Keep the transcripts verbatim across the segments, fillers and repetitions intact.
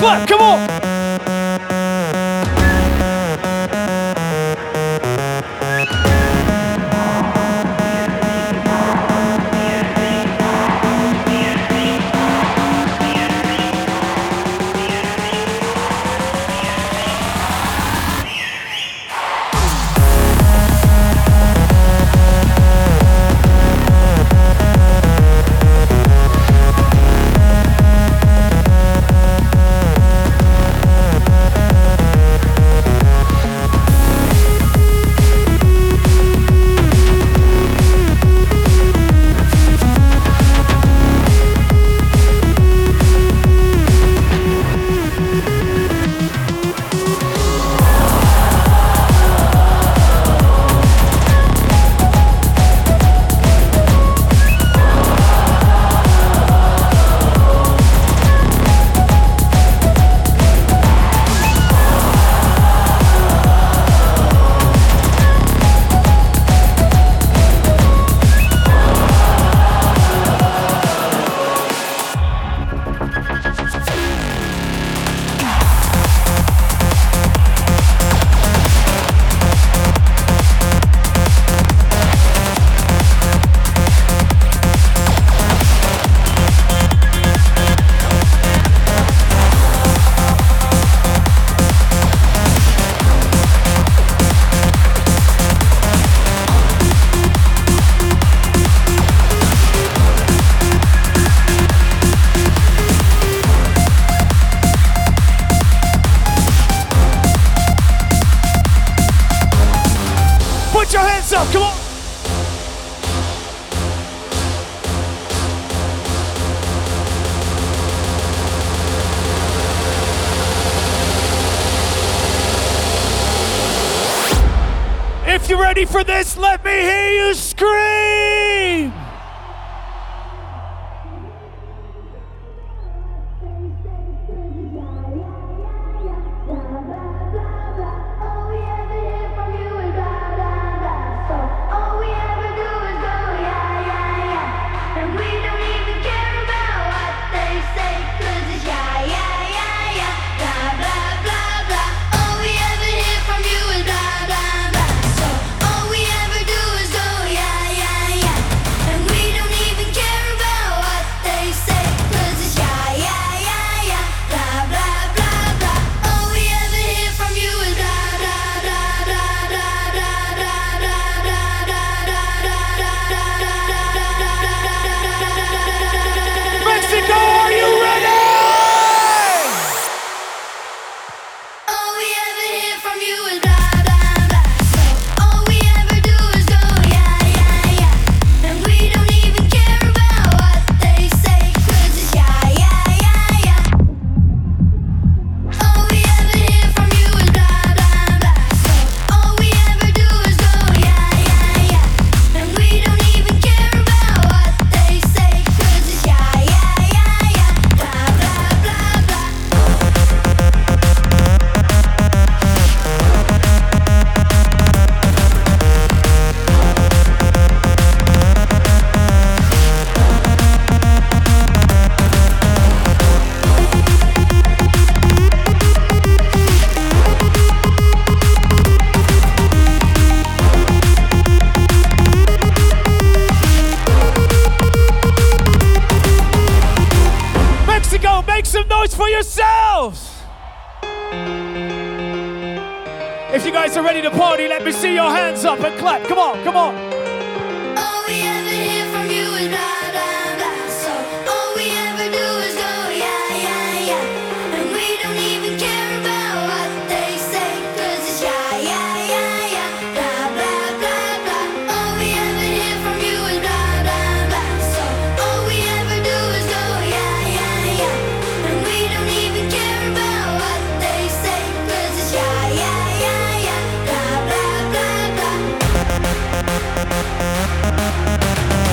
clap, come on. Put your hands up, come on. If you're ready for this, let me hear you scream. Make some noise for yourselves! If you guys are ready to party, let me see your hands up and clap. Come on, come on. All we ever hear from you is blah, blah, blah. So all we ever do is go, yeah, yeah, yeah. And we don't even care about what they say, 'cause it's yeah, yeah, yeah, yeah. Blah, blah, blah, blah. All we ever hear from you is blah, blah, blah. So all we ever do is go, yeah, yeah, yeah. And we don't even care about what they say, 'cause it's yeah, yeah, yeah, yeah. Blah, blah, blah, blah.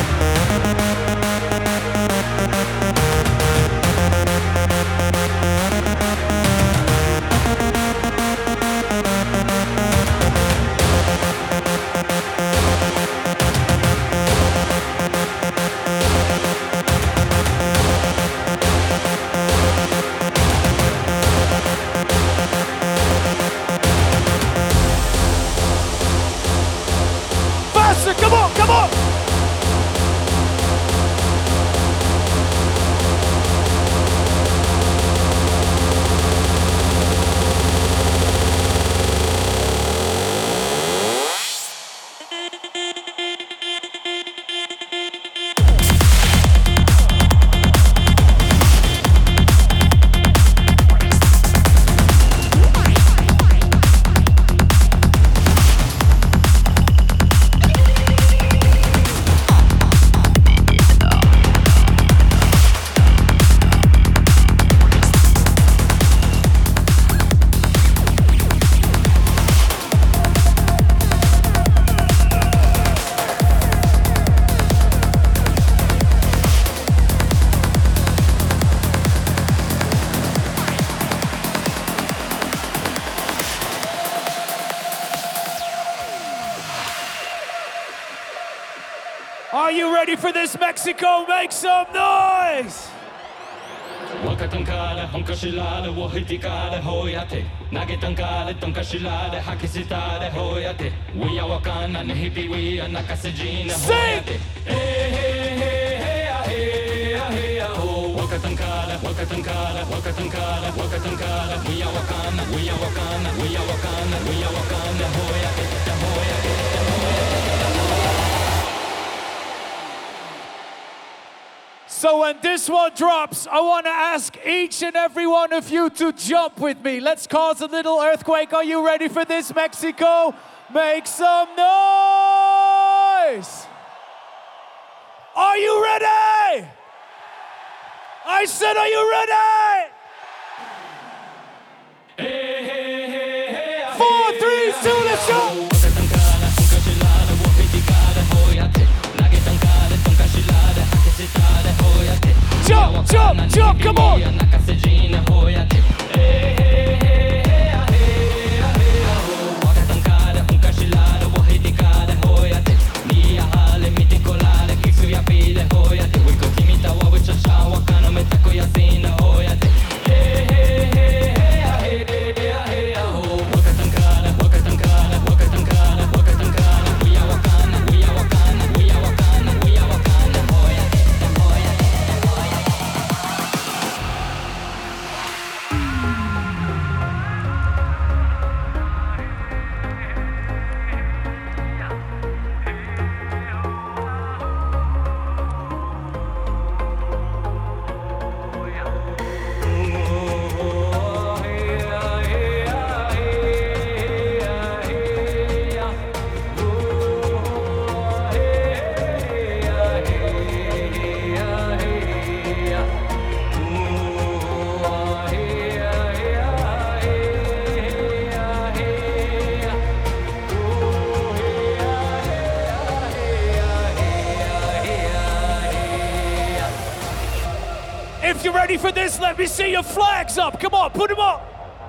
pressure. Come on, come on. Are you ready for this, Mexico? Make some noise! Wakatankale, honkashilale, wohitikale, hoyate. Nagetankale, tonkashilale, hakisitale, hoyate. We are wakana, nehipi, we are nakasejina, hoyate. Hey, hey, hey, hey, hey, hey, ho. Wakatankale, wakatankale, wakatankale, wakatankale. We are wakana, we are wakana, we are wakana, we are wakana, hoyate, hoyate, hoyate. So when this one drops, I want to ask each and every one of you to jump with me. Let's cause a little earthquake. Are you ready for this, Mexico? Make some noise! Are you ready? I said, are you ready? Hey, hey, hey, hey, Four, three, two, let's go! Jump, jump, jump, come on! If you're ready for this, let me see your flags up. Come on, put them up.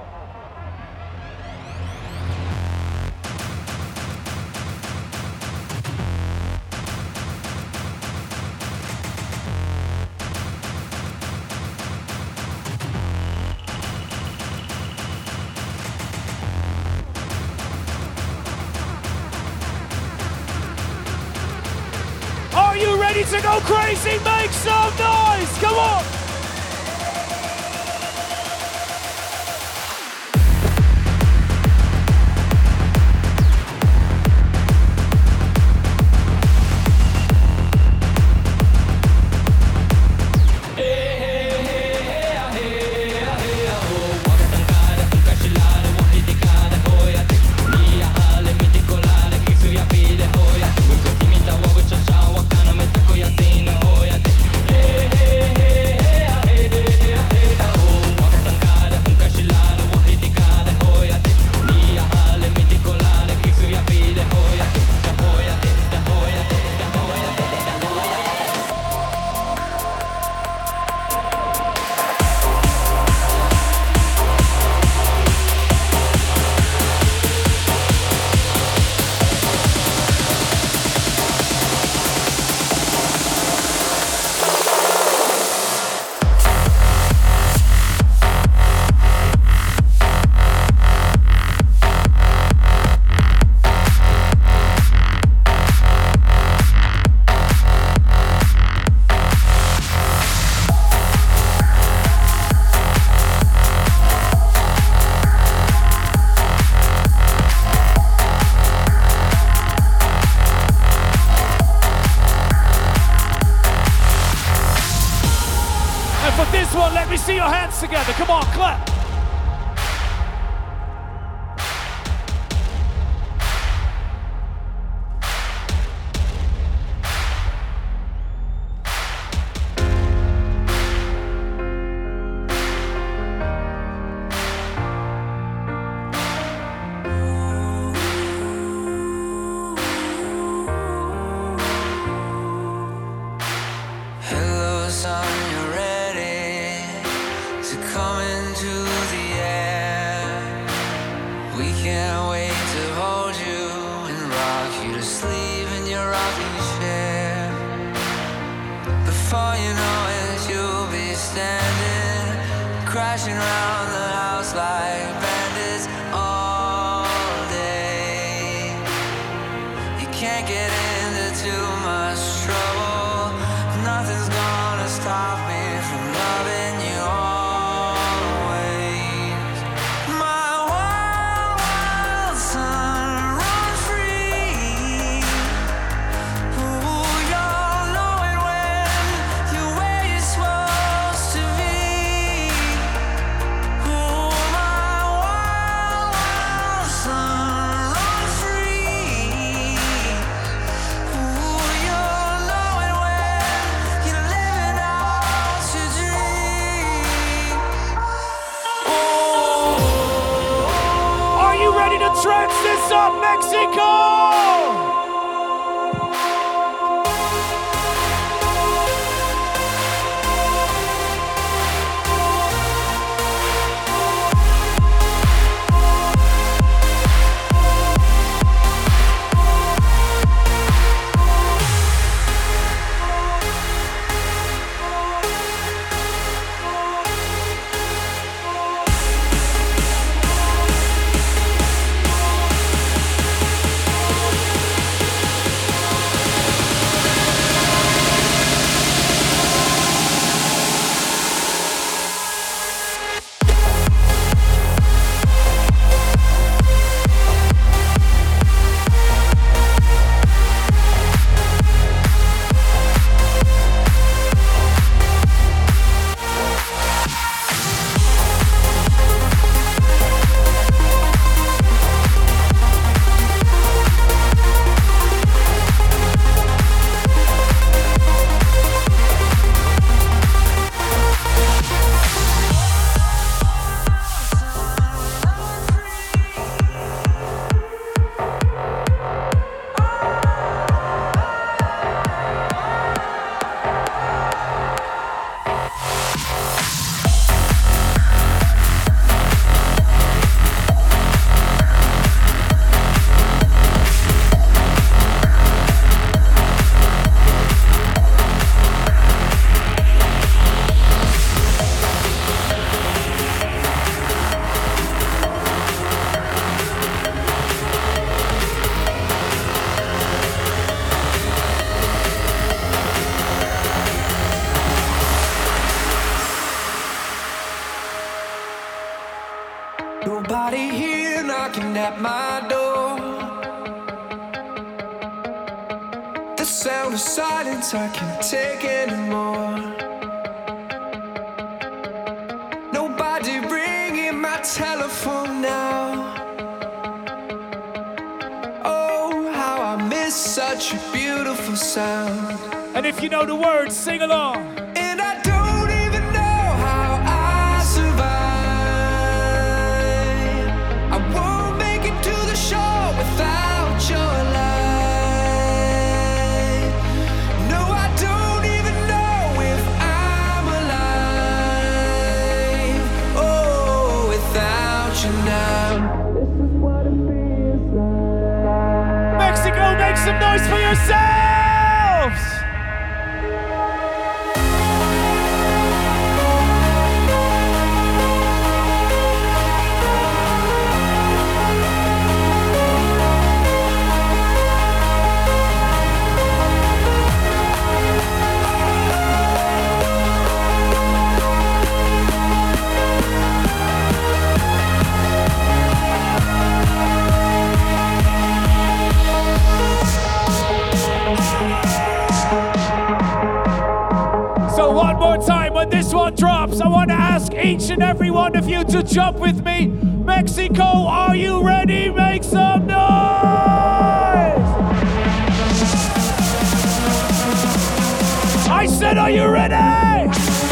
Are you ready to go crazy? Make some noise. Come on. Hey, hey, hey, hey. Last one, let me see your hands together. Come on, clap. Hello, son, you're ready to come into the air. We can't wait to hold you and rock you to sleep in your rocking chair. Before you know it, you'll be standing, crashing around the house like bandits all day. You can't get into too much trouble. Nothing's gonna stop me from loving you always. My wild, wild son, run free. Ooh, you'll know it when you're where you're supposed to be. Ooh, my wild, wild son, run free. Ooh, you'll know it when you're living out your dream. Are you ready to trance this up, Mexico? Nobody here knocking at my door. The sound of silence I can't take anymore. Nobody ringing my telephone now. Oh, how I miss such a beautiful sound. And if you know the words, sing along. And I don't even know how I survive. I won't make it to the shore without your light. No, I don't even know if I'm alive. Oh, without you now. This is what it feels like. Mexico, make some noise for yourselves! this one drops, I want to ask each and every one of you to jump with me. Mexico, are you ready? Make some noise! I said, are you ready?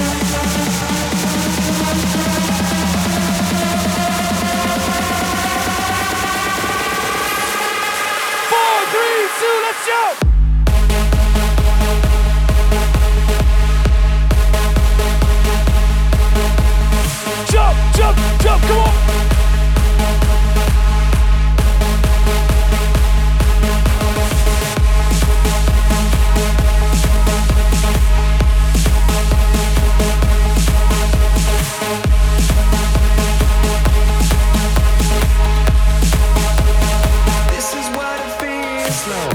Four, three, two, let's jump! Jump, jump, jump, come on! This is what it feels like.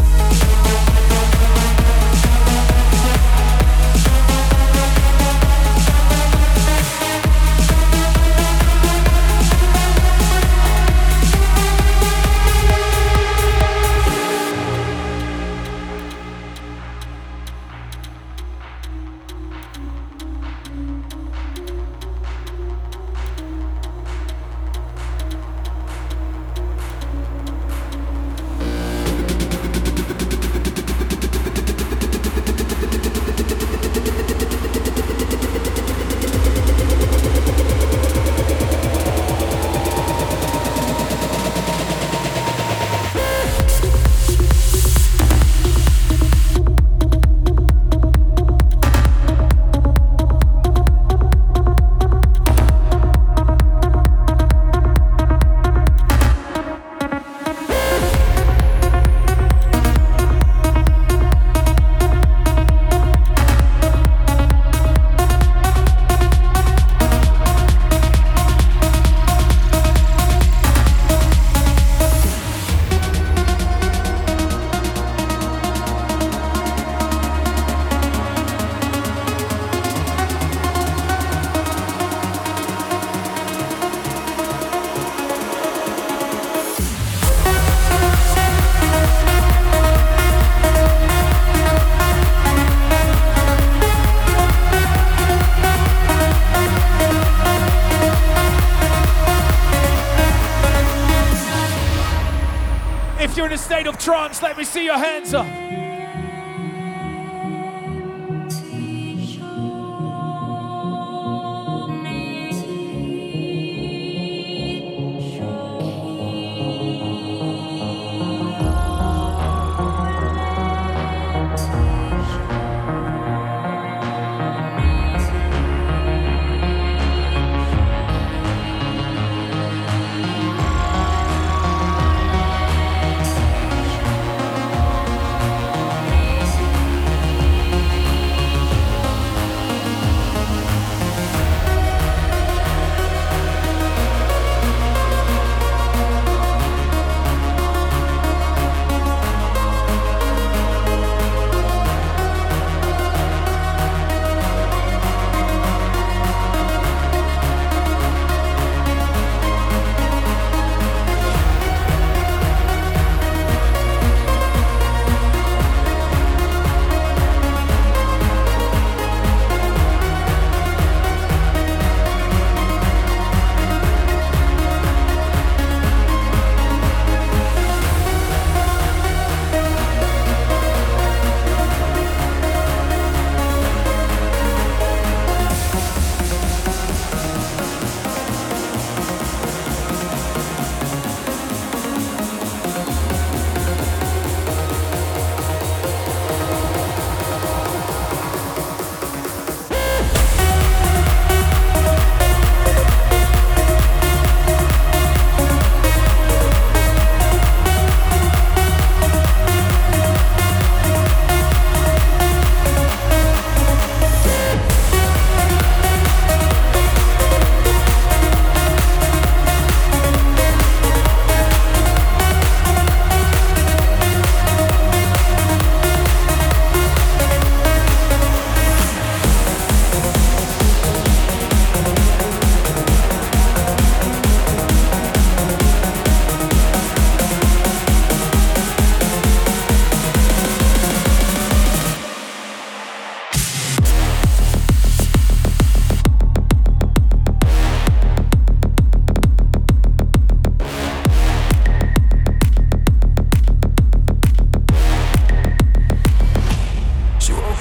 If you're in a state of trance, let me see your hands up.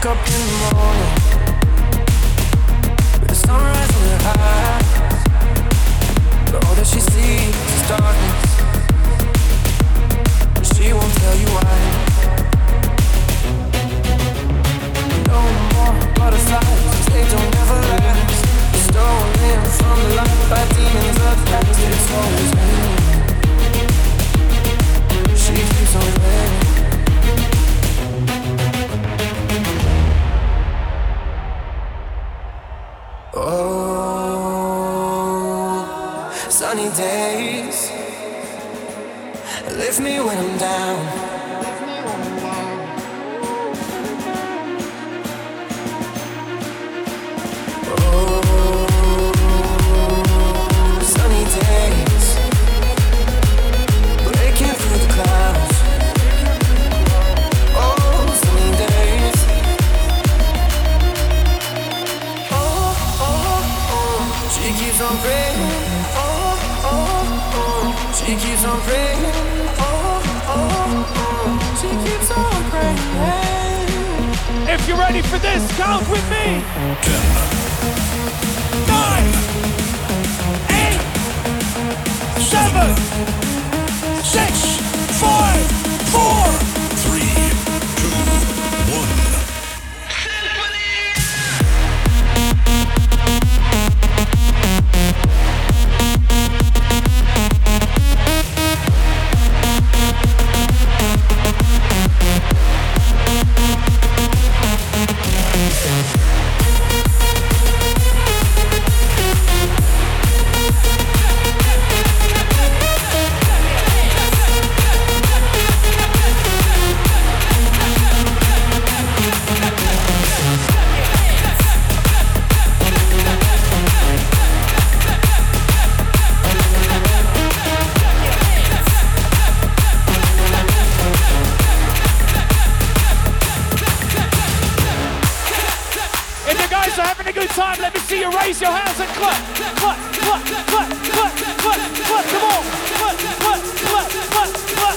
wake up in the morning with the sunrise in her eyes, but all that she sees is darkness. She won't tell you why. No more butterflies, 'cause they don't ever last. Stolen from the light by demons of the past. It's always me. She keeps on playing. Oh, sunny days lift me when I'm down. She keeps on praying, oh, oh, oh. She keeps on praying. If you're ready for this, count with me. Ten, nine, eight, seven, six, five, four, three, two, one. Time, let me see you raise your hands and clap, clap, clap, clap, clap, clap, clap, clap, come on, clap, clap, clap, clap, clap.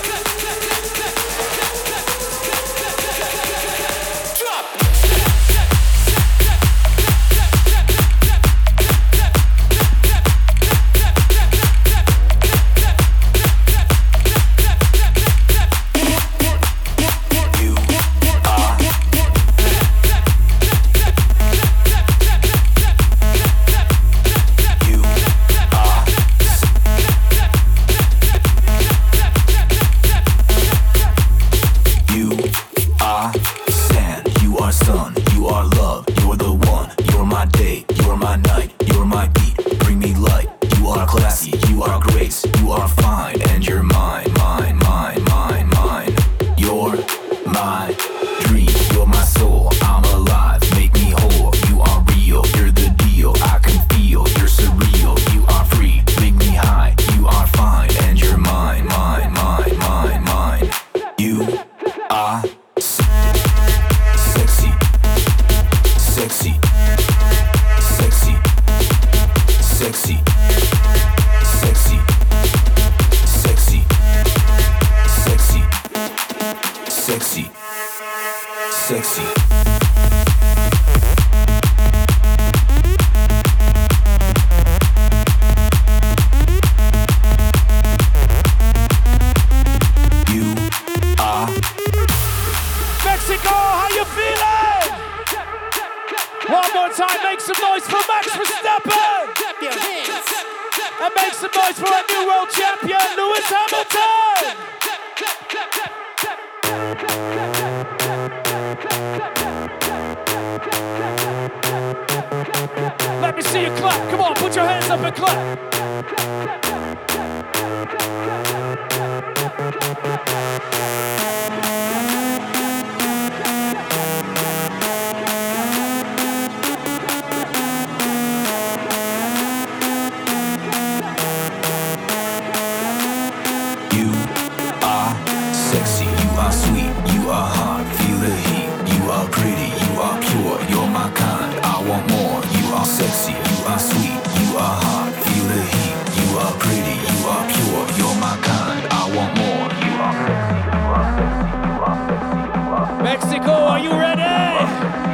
Mexico, are you ready?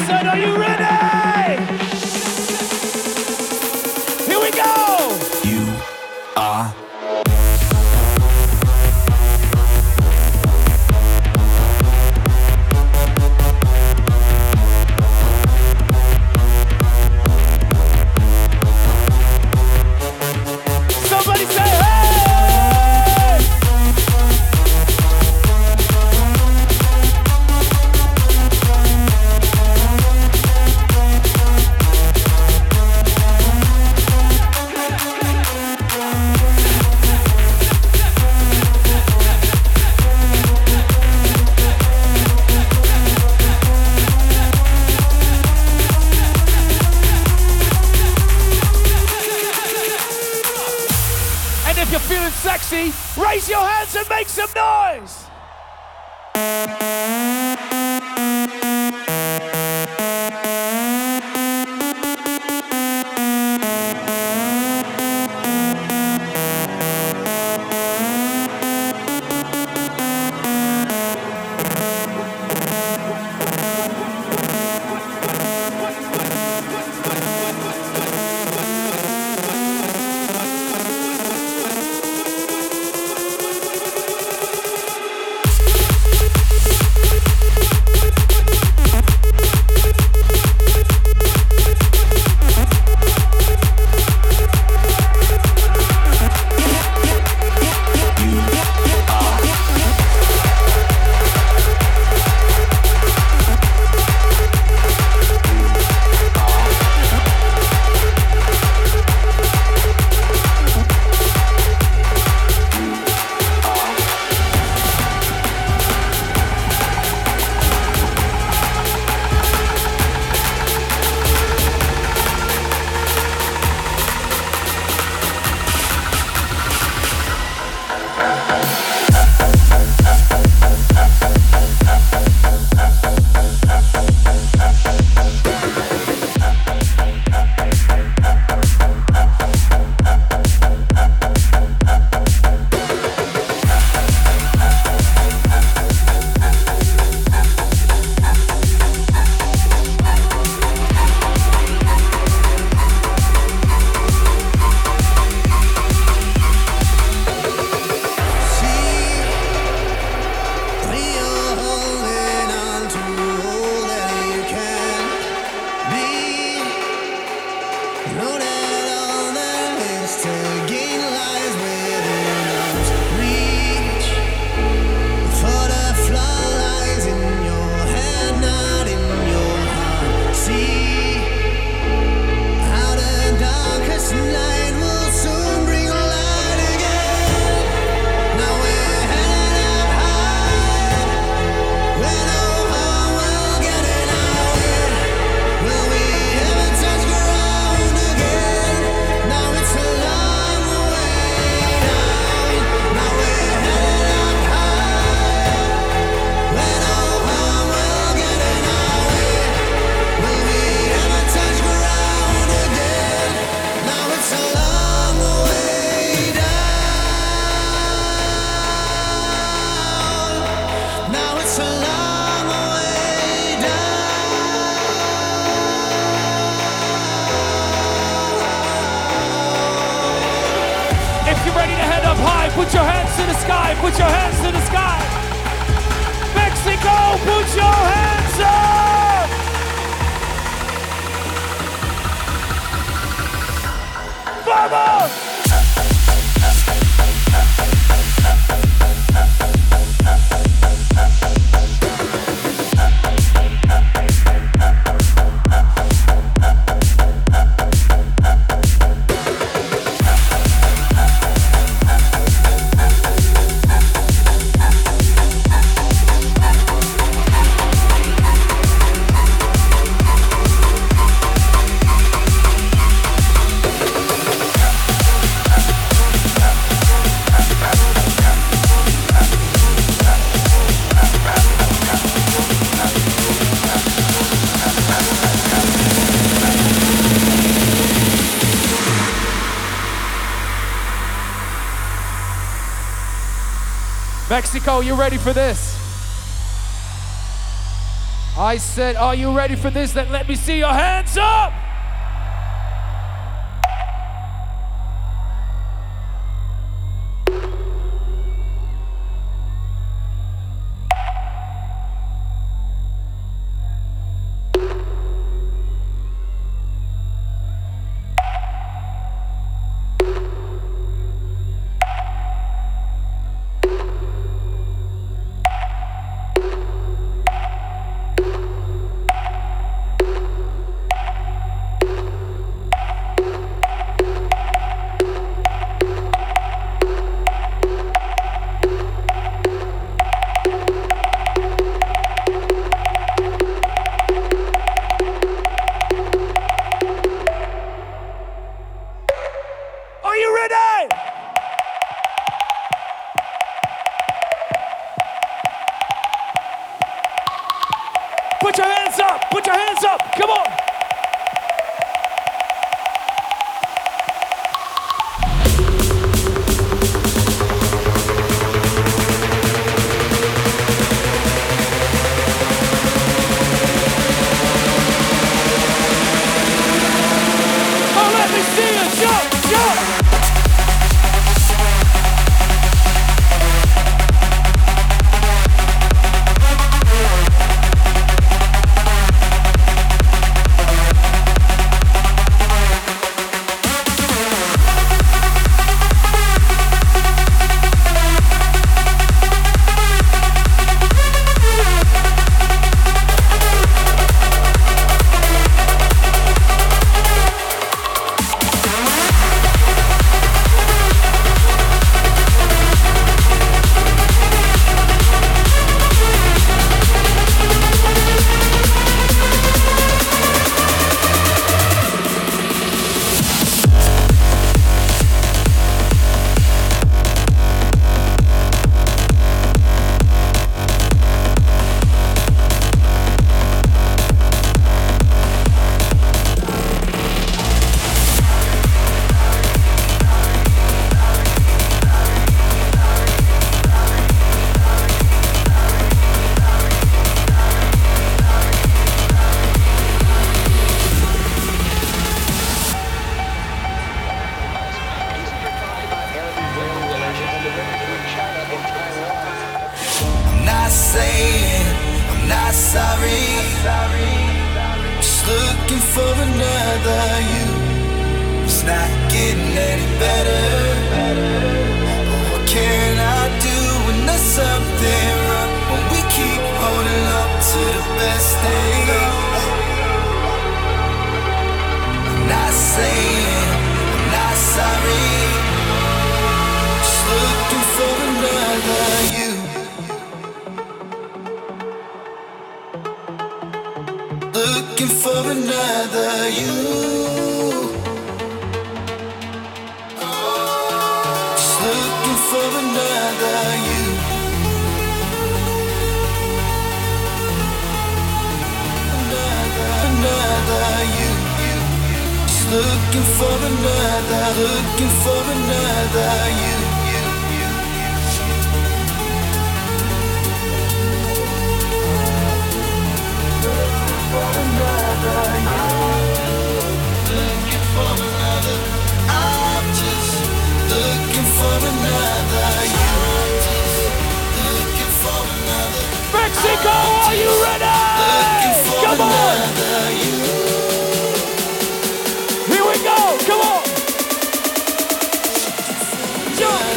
said, are you ready? Here we go! You are Somebody say, hey! And if you're feeling sexy, raise your hands and make some noise! If you're ready to head up high, put your hands to the sky, put your hands to the sky. Mexico, put your hands up! Vamos! Mexico, you ready for this? I said, are you ready for this? Then let me see your hands up. Put your hands up, put your hands up, come on. Oh, let me see you jump, jump. Mexico, are you ready? Come on! Here we go, come on! Jump!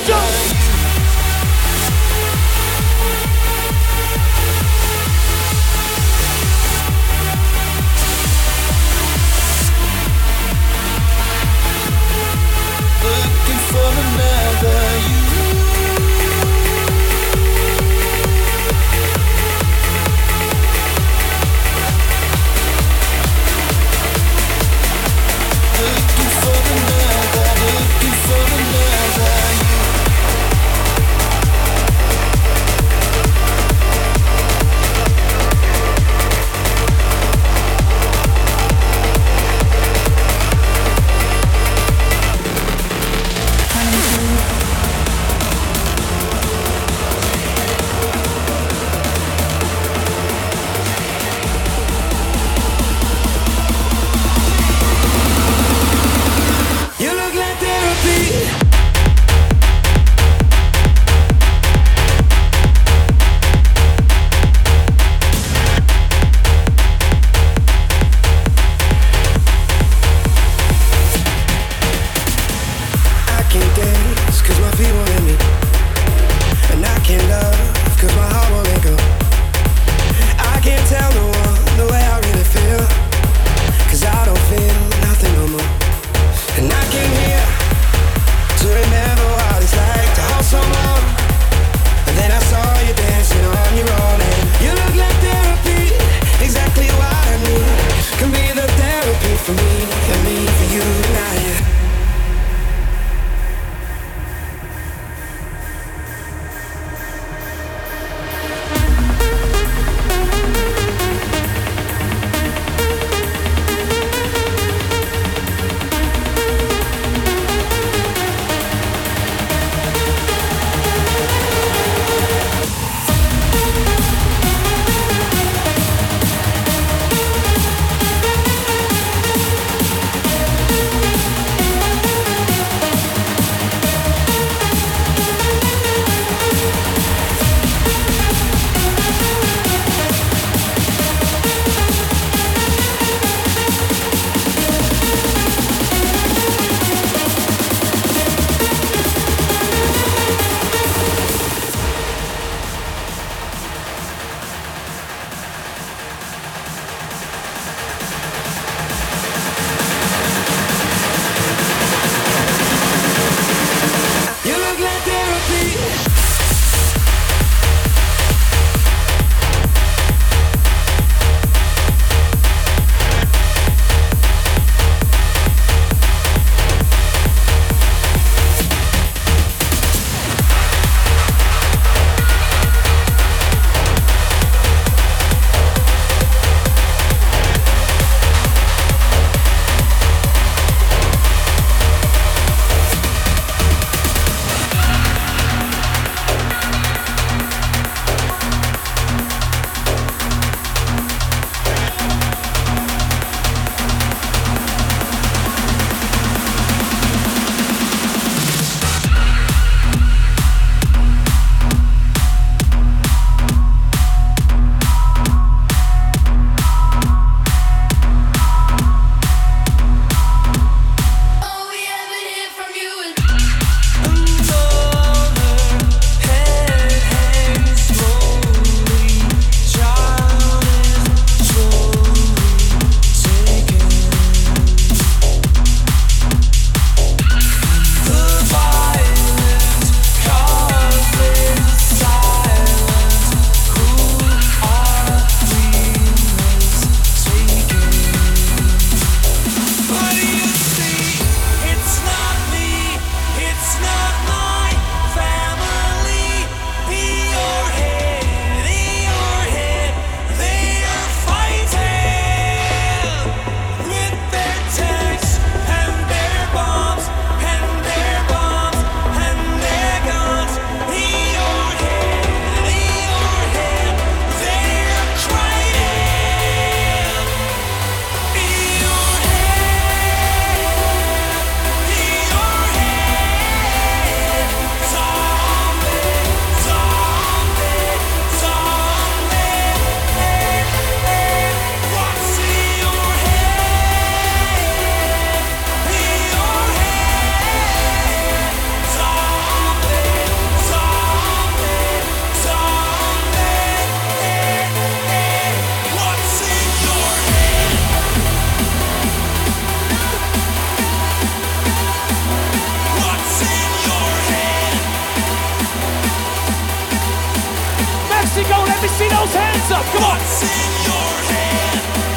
those hands up, come on. What's in your head?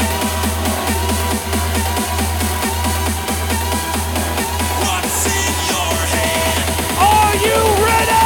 What's in your head? Are you ready?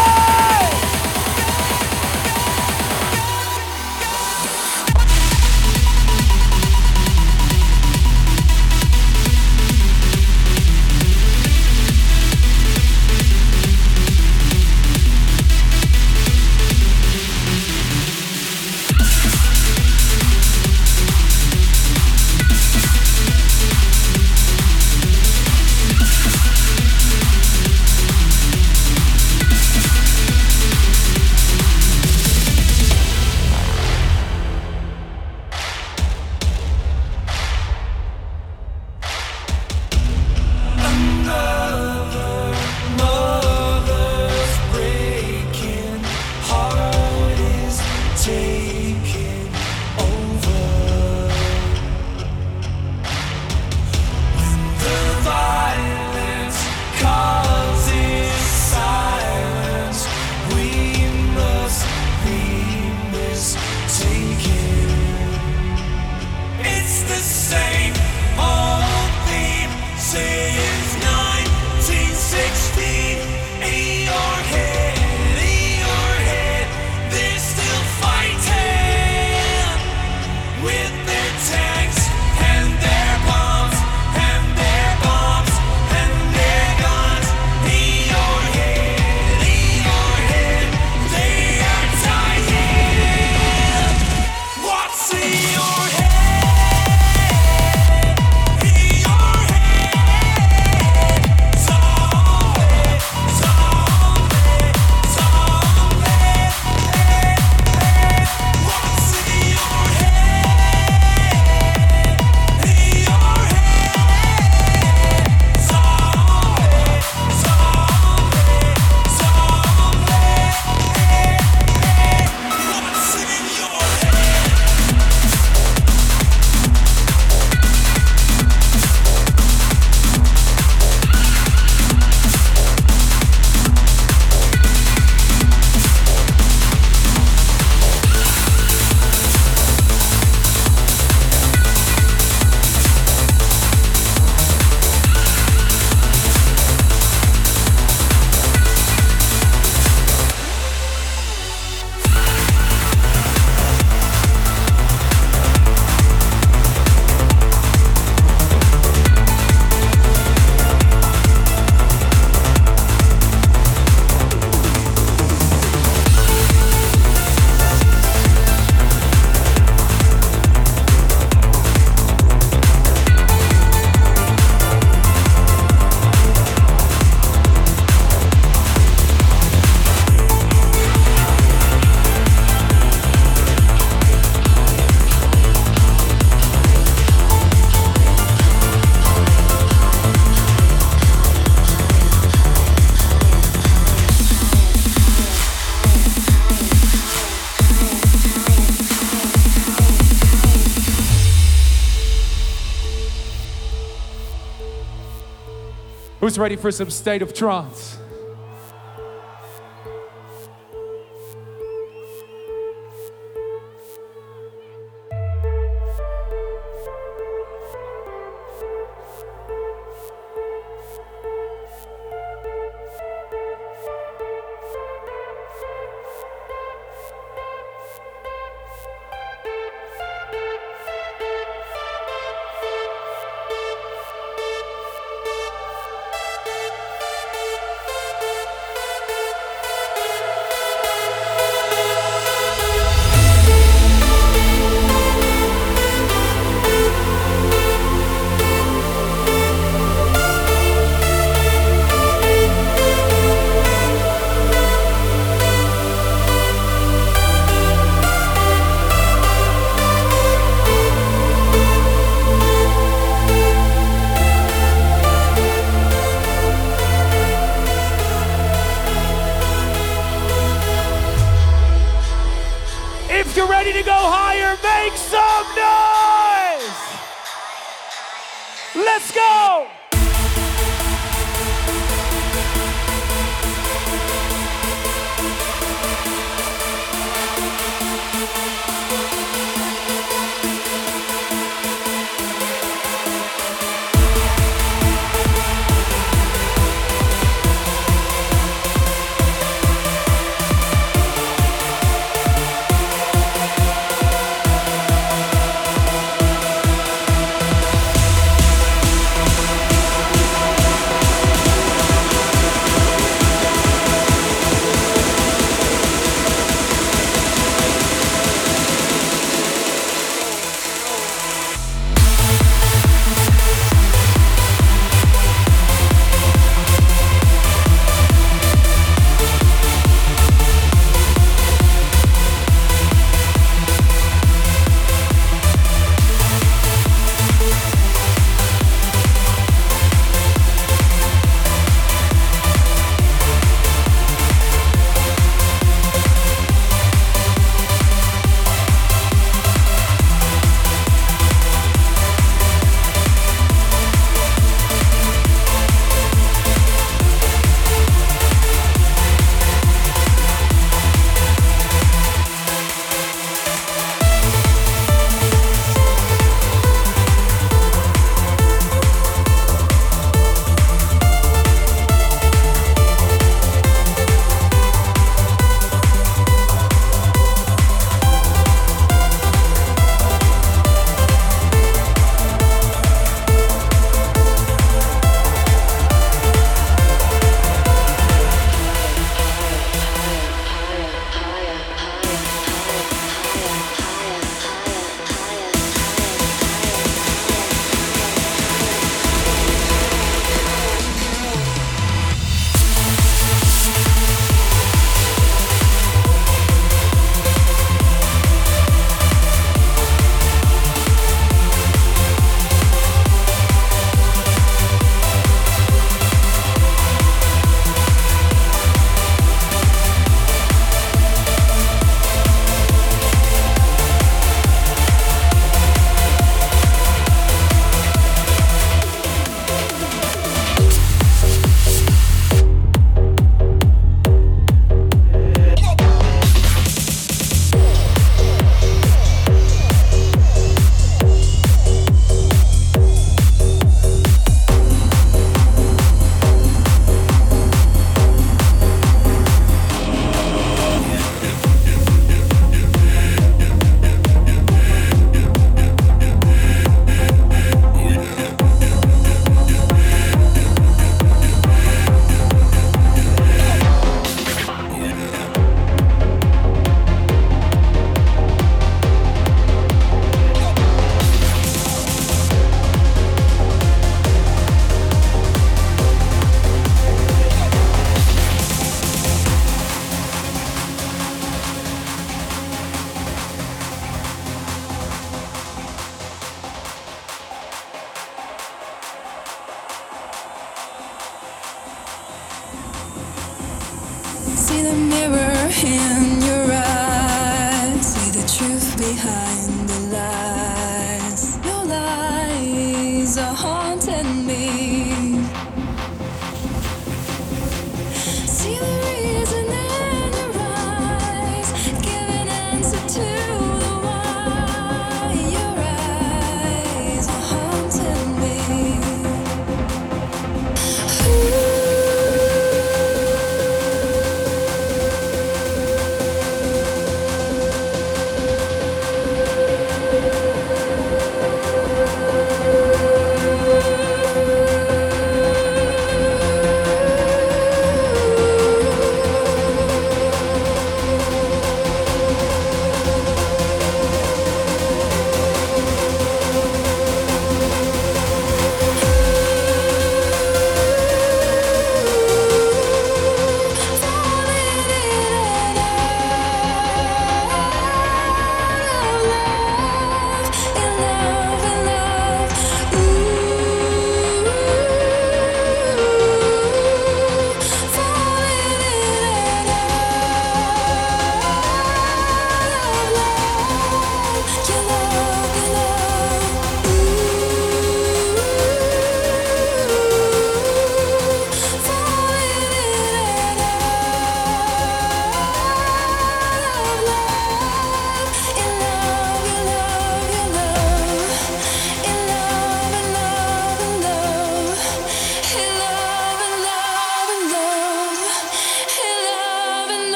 Who's ready for some State of Trance? If you're ready to go higher, make some noise! Let's go!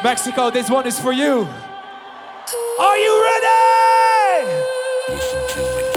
Mexico, this one is for you. Are you ready? Listen to me.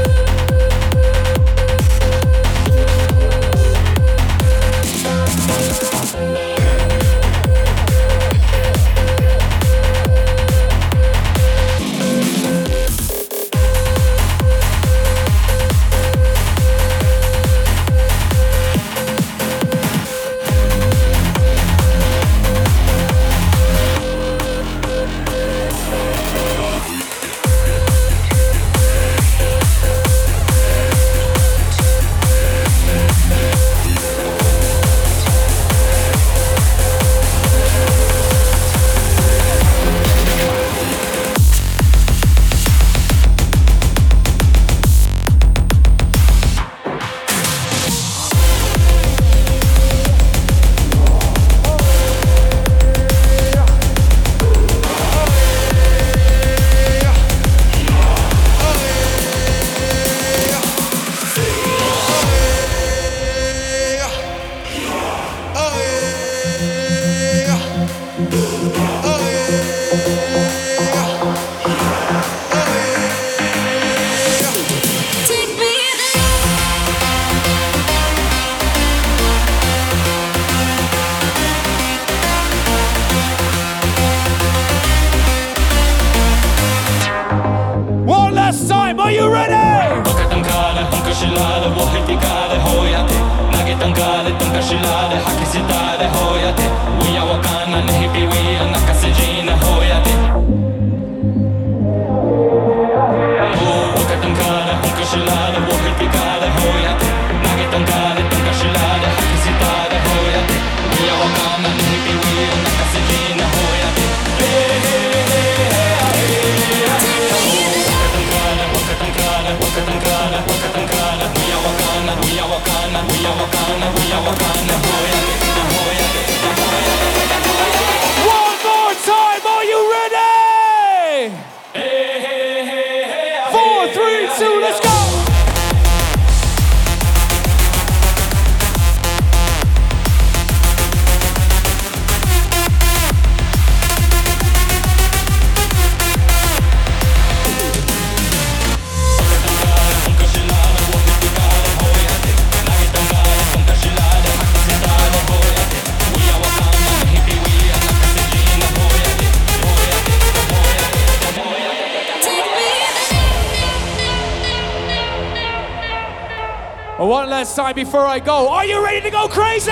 One last time before I go. Are you ready to go crazy?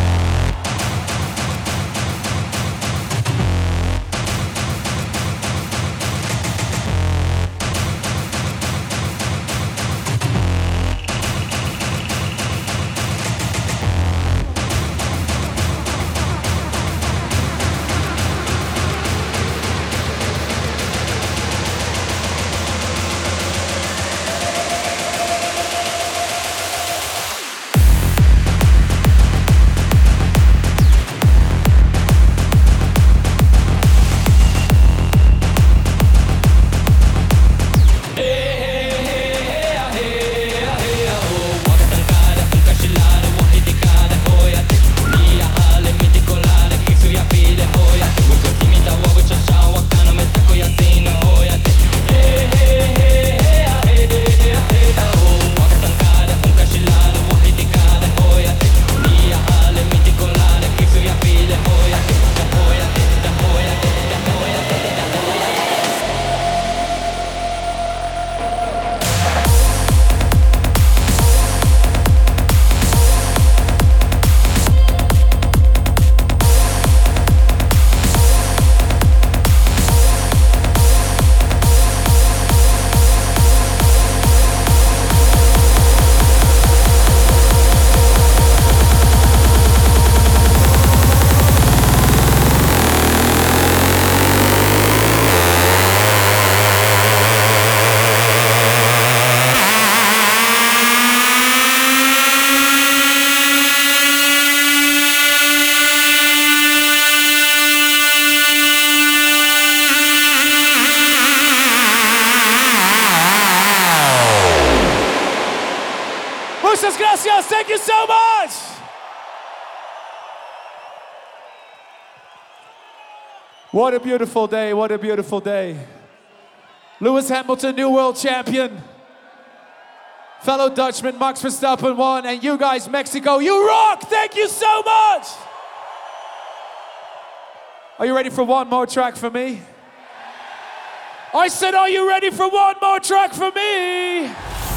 Muchas gracias. Thank you so much. What a beautiful day, what a beautiful day. Lewis Hamilton, new world champion. Fellow Dutchman, Max Verstappen won, and you guys, Mexico, you rock! Thank you so much! Are you ready for one more track for me? I said, are you ready for one more track for me?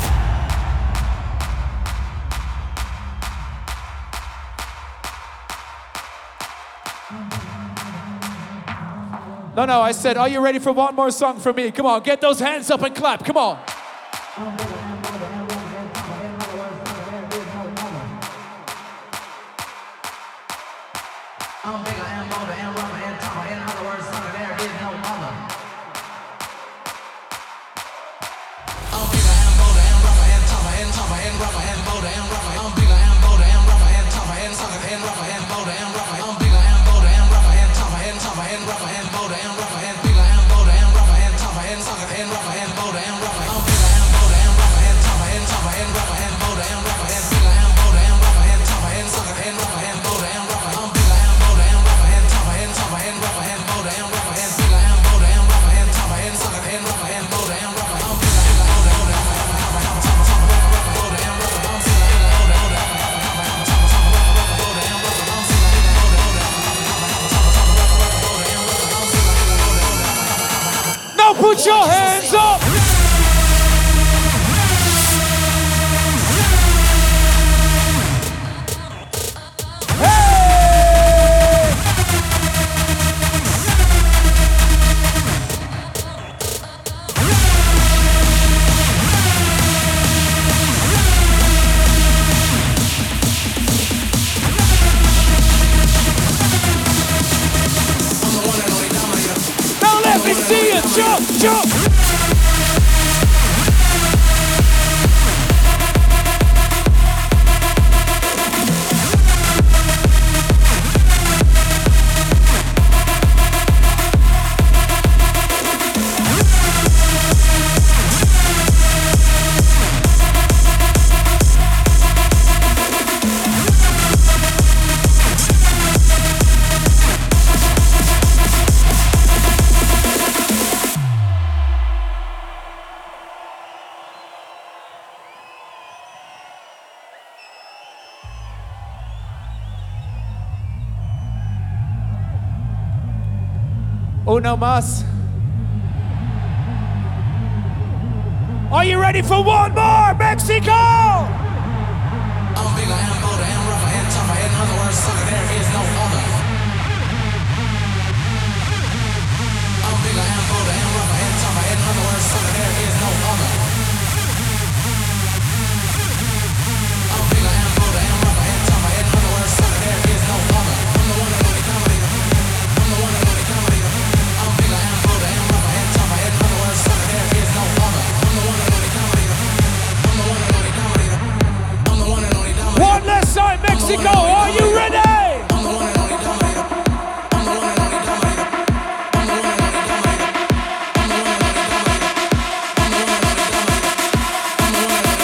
No, no, I said, are you ready for one more song for me? Come on, get those hands up and clap, come on. I'm bigger and bolder and rougher and tougher. In other words, son, there is no other. I'm bigger and bolder and rougher and tougher and tougher and rougher and bolder and rougher. I'm bigger and bolder and rougher and tougher and sucker and rougher and bolder and rougher. I'm bigger and bolder and rougher and tougher and tougher and rougher and bolder and rougher and bigger and bolder and rougher and tougher and sucker and rougher and bolder and rougher. I'm bigger and bolder and rougher and tougher and tougher and rougher and bolder and rougher and bigger and bolder and rougher and tougher and sucker and rougher and bolder and rougher. I'm bigger and bolder and rougher and tougher and tougher and rougher and bolder and rougher and bigger and bolder and rougher and tougher and sucker and rougher and bolder and rougher. I'm bigger and bolder and rougher and tougher and bolder and rougher. I'm bigger and bolder and rougher and tougher and bolder and rougher. I'm bigger and bolder and rougher. Now put your hands up! Now let me see you jump, jump! Uno más. Are you ready for one more, Mexico? I'm bigger and bolder and rougher and tougher. In other words, sucker, there is no other. I'm bigger and bolder and rougher and tougher. In other words, sucker, there is no other. I'm bigger and bolder and rougher and tougher. In other words, sucker, there is no other. I'm the one and only dominator. I'm the one and only dominator. I'm bigger and bolder and rougher and tougher. In other words, sucker, there is no other. I'm the one and only dominator. I'm the one and only dominator. I'm the one and only dominator. One last time, Mexico, are you ready? I'm the one and only dominator. I'm the one and only dominator. I'm the one and only dominator. I'm the one and only dominator. I'm the one and only dominator. I'm the one and only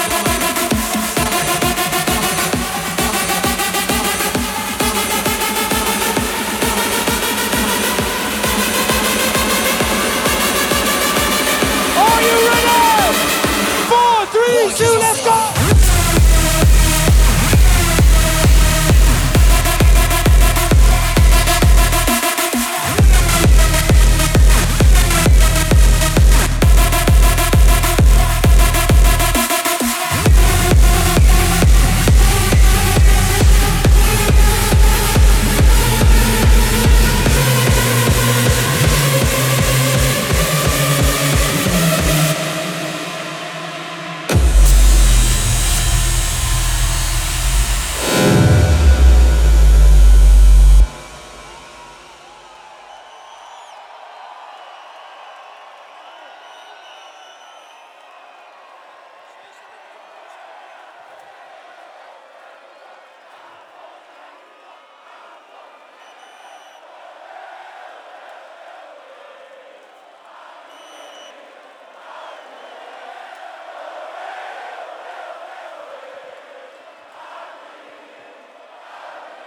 Are you ready? Four, three, two, let's go!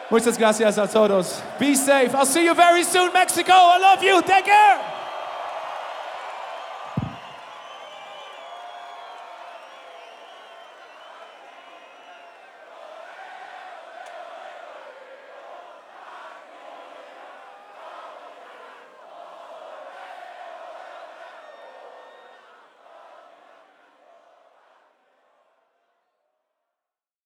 Muchas gracias a todos. Be safe. I'll see you very soon, Mexico. I love you. Take care.